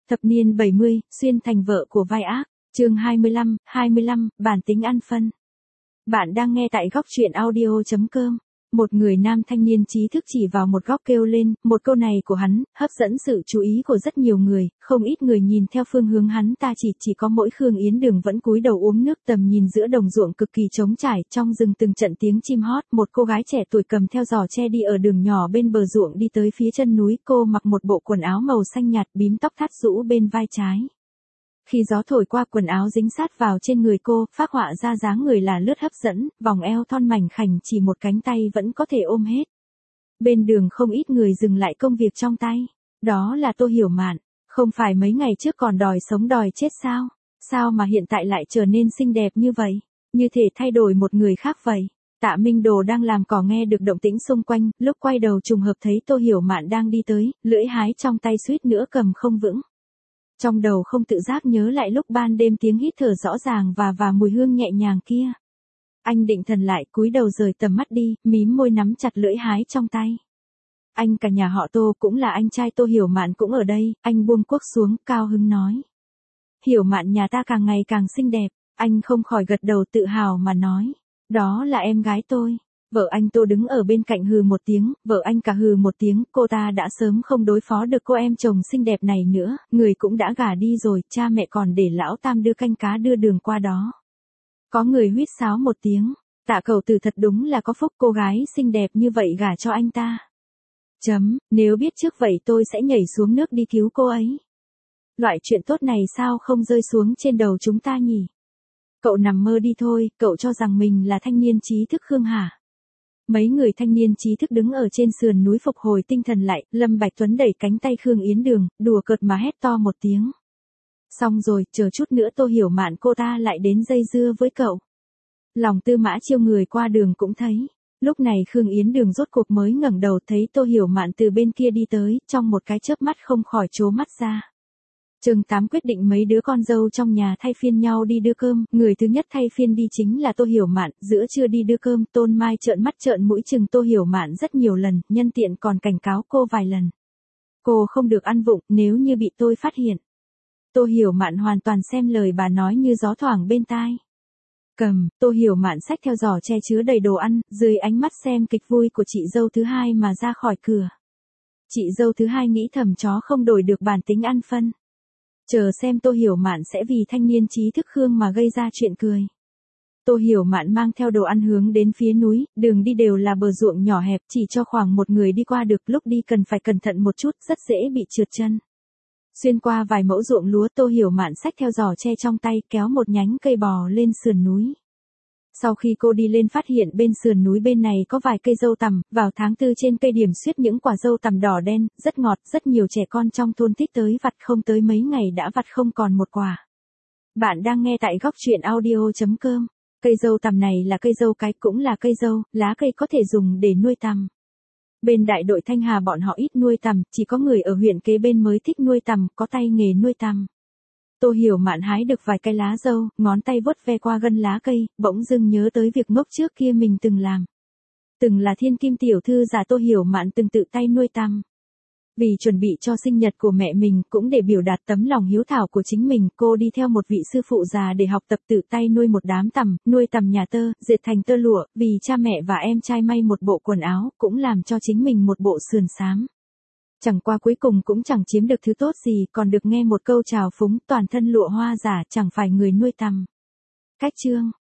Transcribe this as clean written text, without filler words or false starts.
Thập niên 70, xuyên thành vợ của vai ác, chương 25, bản tính ăn phân. Bạn đang nghe tại góc truyện audio.com. Một người nam thanh niên trí thức chỉ vào một góc kêu lên, một câu này của hắn, hấp dẫn sự chú ý của rất nhiều người, không ít người nhìn theo phương hướng hắn ta chỉ có mỗi Khương Yến Đường vẫn cúi đầu uống nước. Tầm nhìn giữa đồng ruộng cực kỳ trống trải, trong rừng từng trận tiếng chim hót, một cô gái trẻ tuổi cầm theo giỏ tre đi ở đường nhỏ bên bờ ruộng đi tới phía chân núi, cô mặc một bộ quần áo màu xanh nhạt, bím tóc thắt rũ bên vai trái. Khi gió thổi qua, quần áo dính sát vào trên người cô, phác họa ra dáng người là lướt hấp dẫn, vòng eo thon mảnh khảnh chỉ một cánh tay vẫn có thể ôm hết. Bên đường không ít người dừng lại công việc trong tay. Đó là Tô Hiểu Mạn. Không phải mấy ngày trước còn đòi sống đòi chết sao? Sao mà hiện tại lại trở nên xinh đẹp như vậy? Như thể thay đổi một người khác vậy. Tạ Minh Đồ đang làm cỏ nghe được động tĩnh xung quanh, lúc quay đầu trùng hợp thấy Tô Hiểu Mạn đang đi tới, lưỡi hái trong tay suýt nữa cầm không vững. Trong đầu không tự giác nhớ lại lúc ban đêm tiếng hít thở rõ ràng và mùi hương nhẹ nhàng kia. Anh định thần lại, cúi đầu rời tầm mắt đi, mím môi nắm chặt lưỡi hái trong tay. Anh cả nhà họ Tô, cũng là anh trai Tô Hiểu Mạn cũng ở đây. Anh buông cuốc xuống, cao hứng nói. Hiểu Mạn nhà ta càng ngày càng xinh đẹp. Anh không khỏi gật đầu tự hào mà nói. Đó là em gái tôi. Vợ anh Tô đứng ở bên cạnh hừ một tiếng, vợ anh cả hừ một tiếng, cô ta đã sớm không đối phó được cô em chồng xinh đẹp này nữa, người cũng đã gả đi rồi, cha mẹ còn để lão Tam đưa canh cá đưa đường qua đó. Có người huýt sáo một tiếng, Tạ Cẩu Tử thật đúng là có phúc, cô gái xinh đẹp như vậy gả cho anh ta. Nếu biết trước vậy tôi sẽ nhảy xuống nước đi cứu cô ấy. Loại chuyện tốt này sao không rơi xuống trên đầu chúng ta nhỉ? Cậu nằm mơ đi thôi, cậu cho rằng mình là thanh niên trí thức Khương hả? Mấy người thanh niên trí thức đứng ở trên sườn núi phục hồi tinh thần lại, Lâm Bạch Tuấn đẩy cánh tay Khương Yến Đường, đùa cợt mà hét to một tiếng. Xong rồi, chờ chút nữa Tô Hiểu Mạn cô ta lại đến dây dưa với cậu. Lòng Tư Mã Chiêu người qua đường cũng thấy. Lúc này Khương Yến Đường rốt cuộc mới ngẩng đầu thấy Tô Hiểu Mạn từ bên kia đi tới, trong một cái chớp mắt không khỏi trố mắt ra. Chương 8 quyết định mấy đứa con dâu trong nhà thay phiên nhau đi đưa cơm, người thứ nhất thay phiên đi chính là Tô Hiểu Mạn, giữa trưa đi đưa cơm, Tôn Mai trợn mắt trợn mũi chừng Tô Hiểu Mạn rất nhiều lần, nhân tiện còn cảnh cáo cô vài lần. Cô không được ăn vụng, nếu như bị tôi phát hiện. Tô Hiểu Mạn hoàn toàn xem lời bà nói như gió thoảng bên tai. Tô Hiểu Mạn xách theo giỏ che chứa đầy đồ ăn, dưới ánh mắt xem kịch vui của chị dâu thứ hai mà ra khỏi cửa. Chị dâu thứ hai nghĩ thầm chó không đổi được bản tính ăn phân. Chờ xem Tô Hiểu Mạn sẽ vì thanh niên trí thức Khương mà gây ra chuyện cười. Tô Hiểu Mạn mang theo đồ ăn hướng đến phía núi, đường đi đều là bờ ruộng nhỏ hẹp, chỉ cho khoảng một người đi qua được, lúc đi cần phải cẩn thận một chút, rất dễ bị trượt chân. Xuyên qua vài mẫu ruộng lúa, Tô Hiểu Mạn xách theo giỏ tre trong tay, kéo một nhánh cây bò lên sườn núi. Sau khi cô đi lên phát hiện bên sườn núi bên này có vài cây dâu tằm, vào tháng 4 trên cây điểm xuyết những quả dâu tằm đỏ đen, rất ngọt, rất nhiều trẻ con trong thôn thích tới vặt, không tới mấy ngày đã vặt không còn một quả. Bạn đang nghe tại góc truyện audio.com. Cây dâu tằm này là cây dâu cái, cũng là cây dâu, lá cây có thể dùng để nuôi tằm. Bên đại đội Thanh Hà bọn họ ít nuôi tằm, chỉ có người ở huyện kế bên mới thích nuôi tằm, có tay nghề nuôi tằm. Tô Hiểu Mạn hái được vài cây lá dâu, ngón tay vuốt ve qua gân lá cây, bỗng dưng nhớ tới việc ngốc trước kia mình từng làm. Từng là thiên kim tiểu thư giả, Tô Hiểu Mạn từng tự tay nuôi tằm. Vì chuẩn bị cho sinh nhật của mẹ mình, cũng để biểu đạt tấm lòng hiếu thảo của chính mình, cô đi theo một vị sư phụ già để học tập tự tay nuôi một đám tằm, nuôi tằm nhà tơ, dệt thành tơ lụa, vì cha mẹ và em trai may một bộ quần áo, cũng làm cho chính mình một bộ sườn xám. Chẳng qua cuối cùng cũng chẳng chiếm được thứ tốt gì, còn được nghe một câu chào phúng, toàn thân lụa hoa giả, chẳng phải người nuôi tằm. Cách chương